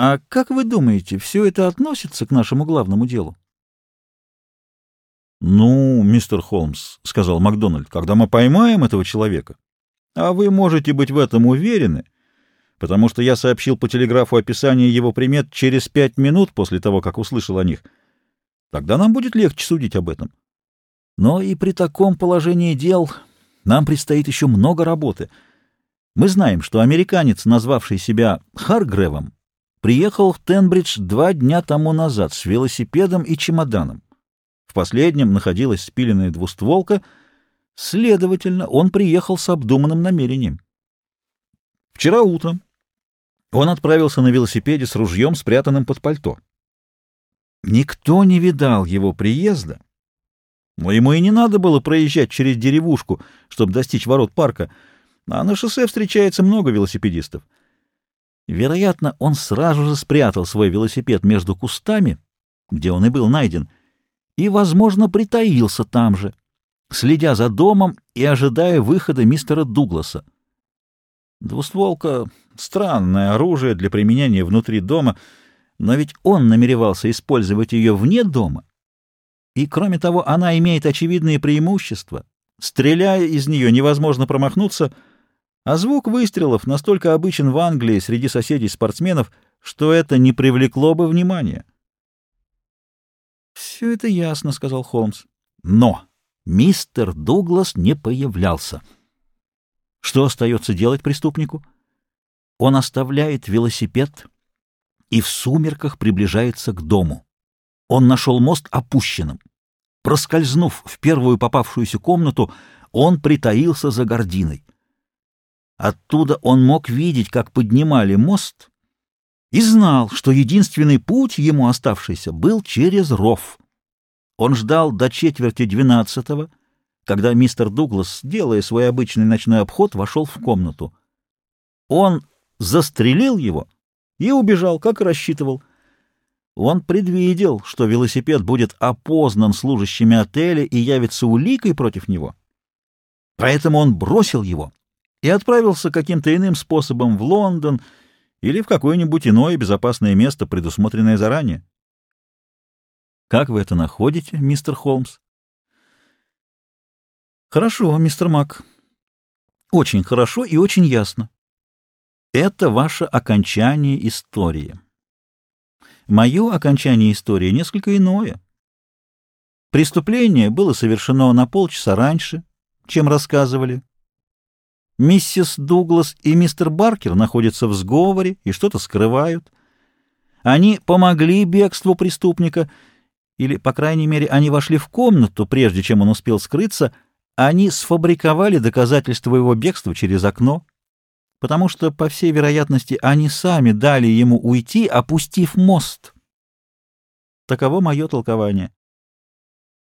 А как вы думаете, все это относится к нашему главному делу? «Ну, мистер Холмс, — сказал Макдональд, — когда мы поймаем этого человека, а вы можете быть в этом уверены, потому что я сообщил по телеграфу описание его примет через 5 минут после того, как услышал о них, тогда нам будет легче судить об этом. Но и при таком положении дел нам предстоит еще много работы. Мы знаем, что американец, назвавший себя Харгревом, приехал в Тенбридж 2 дня тому назад с велосипедом и чемоданом. В последнем находилась спиленная двустволка, следовательно, он приехал с обдуманным намерением. Вчера утром он отправился на велосипеде с ружьем, спрятанным под пальто. Никто не видал его приезда, но ему и не надо было проезжать через деревушку, чтобы достичь ворот парка, а на шоссе встречается много велосипедистов. Вероятно, он сразу же спрятал свой велосипед между кустами, где он и был найден, и, возможно, притаился там же, следя за домом и ожидая выхода мистера Дугласа. Двустволка — странное оружие для применения внутри дома, но ведь он намеревался использовать ее вне дома, и, кроме того, она имеет очевидные преимущества. Стреляя из нее, невозможно промахнуться, а звук выстрелов настолько обычен в Англии среди соседей-спортсменов, что это не привлекло бы внимания. «Все это ясно», — сказал Холмс. «Но мистер Дуглас не появлялся. Что остается делать преступнику? Он оставляет велосипед и в сумерках приближается к дому. Он нашел мост опущенным. Проскользнув в первую попавшуюся комнату, он притаился за гардиной. Оттуда он мог видеть, как поднимали мост, и знал, что единственный путь ему оставшийся был через ров. Он ждал до 11:45, когда мистер Дуглас, делая свой обычный ночной обход, вошел в комнату. Он застрелил его и убежал, как и рассчитывал. Он предвидел, что велосипед будет опознан служащими отеля и явится уликой против него. Поэтому он бросил его и отправился каким-то иным способом в Лондон или в какое-нибудь иное безопасное место, предусмотренное заранее. Как вы это находите, мистер Холмс? Хорошо, мистер Мак. Очень хорошо и очень ясно. Это ваше окончание истории. Мое окончание истории несколько иное. Преступление было совершено на полчаса раньше, чем рассказывали. Миссис Дуглас и мистер Баркер находятся в сговоре и что-то скрывают. Они помогли бегству преступника, или, по крайней мере, они вошли в комнату, прежде чем он успел скрыться. Они сфабриковали доказательства его бегства через окно, потому что, по всей вероятности, они сами дали ему уйти, опустив мост. Таково мое толкование.